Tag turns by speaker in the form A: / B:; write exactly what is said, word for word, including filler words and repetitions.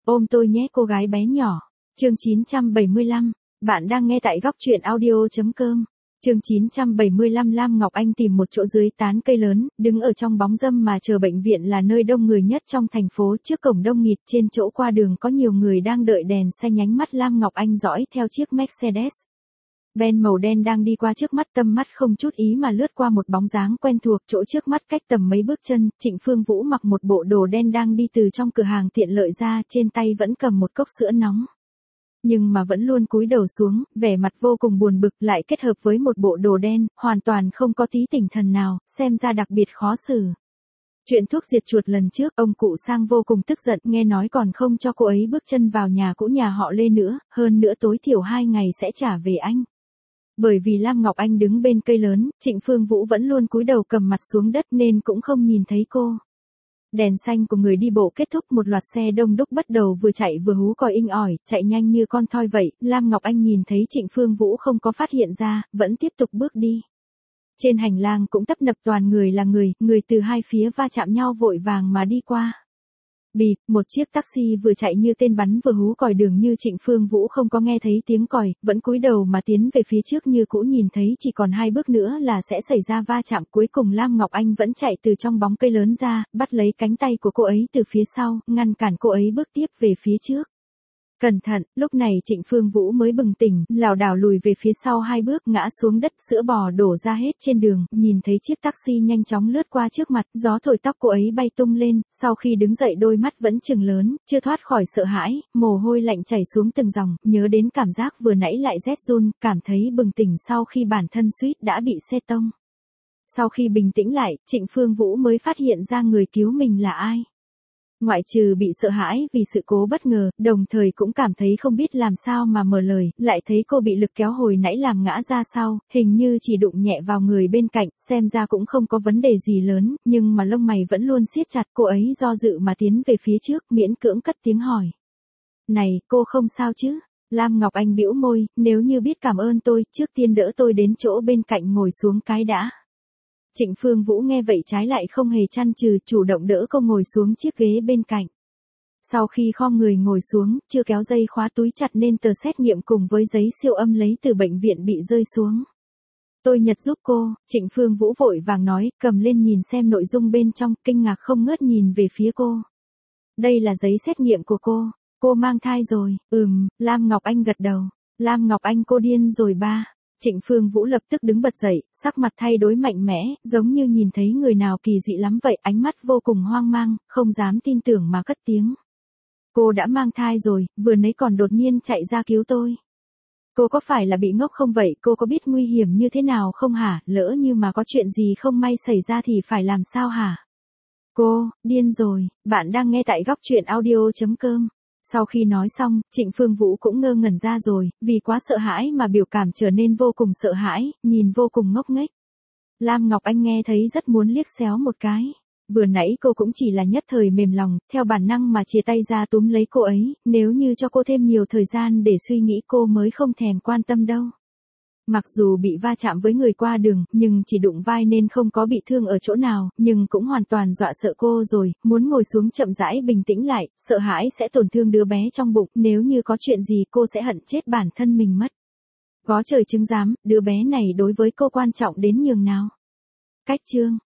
A: Ôm tôi nhé cô gái bé nhỏ. Chương chín trăm bảy mươi lăm. Bạn đang nghe tại góc truyện audio.com. Chương chín trăm bảy mươi lăm. Lam Ngọc Anh tìm một chỗ dưới tán cây lớn, đứng ở trong bóng râm mà chờ. Bệnh viện là nơi đông người nhất trong thành phố. Trước cổng đông nghịt, trên chỗ qua đường có nhiều người đang đợi đèn xanh. Nhánh mắt Lam Ngọc Anh dõi theo chiếc Mercedes Benz màu đen đang đi qua trước mắt, tâm mắt không chút ý mà lướt qua một bóng dáng quen thuộc. Chỗ trước mắt cách tầm mấy bước chân, Trịnh Phương Vũ mặc một bộ đồ đen đang đi từ trong cửa hàng tiện lợi ra, trên tay vẫn cầm một cốc sữa nóng. Nhưng mà vẫn luôn cúi đầu xuống, vẻ mặt vô cùng buồn bực, lại kết hợp với một bộ đồ đen, hoàn toàn không có tí tỉnh thần nào, xem ra đặc biệt khó xử. Chuyện thuốc diệt chuột lần trước, ông cụ Sang vô cùng tức giận, nghe nói còn không cho cô ấy bước chân vào nhà cũ nhà họ Lê nữa, hơn nữa tối thiểu hai ngày sẽ trả về anh. Bởi vì Lam Ngọc Anh đứng bên cây lớn, Trịnh Phương Vũ vẫn luôn cúi đầu cầm mặt xuống đất nên cũng không nhìn thấy cô. Đèn xanh của người đi bộ kết thúc, một loạt xe đông đúc bắt đầu vừa chạy vừa hú còi inh ỏi, chạy nhanh như con thoi vậy. Lam Ngọc Anh nhìn thấy Trịnh Phương Vũ không có phát hiện ra, vẫn tiếp tục bước đi. Trên hành lang cũng tấp nập toàn người là người, người từ hai phía va chạm nhau vội vàng mà đi qua. Bịp, một chiếc taxi vừa chạy như tên bắn vừa hú còi, đường như Trịnh Phương Vũ không có nghe thấy tiếng còi, vẫn cúi đầu mà tiến về phía trước như cũ, nhìn thấy chỉ còn hai bước nữa là sẽ xảy ra va chạm. Cuối cùng Lam Ngọc Anh vẫn chạy từ trong bóng cây lớn ra, bắt lấy cánh tay của cô ấy từ phía sau, ngăn cản cô ấy bước tiếp về phía trước. Cẩn thận, lúc này Trịnh Phương Vũ mới bừng tỉnh, lảo đảo lùi về phía sau hai bước, ngã xuống đất, sữa bò đổ ra hết trên đường. Nhìn thấy chiếc taxi nhanh chóng lướt qua trước mặt, gió thổi tóc cô ấy bay tung lên, sau khi đứng dậy đôi mắt vẫn trừng lớn, chưa thoát khỏi sợ hãi, mồ hôi lạnh chảy xuống từng dòng, nhớ đến cảm giác vừa nãy lại rét run, cảm thấy bừng tỉnh sau khi bản thân suýt đã bị xe tông. Sau khi bình tĩnh lại, Trịnh Phương Vũ mới phát hiện ra người cứu mình là ai. Ngoại trừ bị sợ hãi vì sự cố bất ngờ, đồng thời cũng cảm thấy không biết làm sao mà mở lời, lại thấy cô bị lực kéo hồi nãy làm ngã ra sau, hình như chỉ đụng nhẹ vào người bên cạnh, xem ra cũng không có vấn đề gì lớn, nhưng mà lông mày vẫn luôn siết chặt. Cô ấy do dự mà tiến về phía trước, miễn cưỡng cất tiếng hỏi. Này, cô không sao chứ? Lam Ngọc Anh bĩu môi, nếu như biết cảm ơn tôi, trước tiên đỡ tôi đến chỗ bên cạnh ngồi xuống cái đã. Trịnh Phương Vũ nghe vậy trái lại không hề chăn chừ, chủ động đỡ cô ngồi xuống chiếc ghế bên cạnh. Sau khi khom người ngồi xuống, chưa kéo dây khóa túi chặt nên tờ xét nghiệm cùng với giấy siêu âm lấy từ bệnh viện bị rơi xuống. Tôi nhặt giúp cô, Trịnh Phương Vũ vội vàng nói, cầm lên nhìn xem nội dung bên trong, kinh ngạc không ngớt nhìn về phía cô. Đây là giấy xét nghiệm của cô, cô mang thai rồi. Ừm, Lam Ngọc Anh gật đầu. Lam Ngọc Anh, cô điên rồi ba. Trịnh Phương Vũ lập tức đứng bật dậy, sắc mặt thay đổi mạnh mẽ, giống như nhìn thấy người nào kỳ dị lắm vậy, ánh mắt vô cùng hoang mang, không dám tin tưởng mà cất tiếng. Cô đã mang thai rồi, vừa nãy còn đột nhiên chạy ra cứu tôi. Cô có phải là bị ngốc không vậy, cô có biết nguy hiểm như thế nào không hả, lỡ như mà có chuyện gì không may xảy ra thì phải làm sao hả? Cô, điên rồi, bạn đang nghe tại góc truyện audio.com. Sau khi nói xong, Trịnh Phương Vũ cũng ngơ ngẩn ra rồi, vì quá sợ hãi mà biểu cảm trở nên vô cùng sợ hãi, nhìn vô cùng ngốc nghếch. Lam Ngọc Anh nghe thấy rất muốn liếc xéo một cái. Vừa nãy cô cũng chỉ là nhất thời mềm lòng, theo bản năng mà chia tay ra túm lấy cô ấy, nếu như cho cô thêm nhiều thời gian để suy nghĩ cô mới không thèm quan tâm đâu. Mặc dù bị va chạm với người qua đường, nhưng chỉ đụng vai nên không có bị thương ở chỗ nào, nhưng cũng hoàn toàn dọa sợ cô rồi, muốn ngồi xuống chậm rãi bình tĩnh lại, sợ hãi sẽ tổn thương đứa bé trong bụng, nếu như có chuyện gì cô sẽ hận chết bản thân mình mất. Có trời chứng giám, đứa bé này đối với cô quan trọng đến nhường nào. Cách chương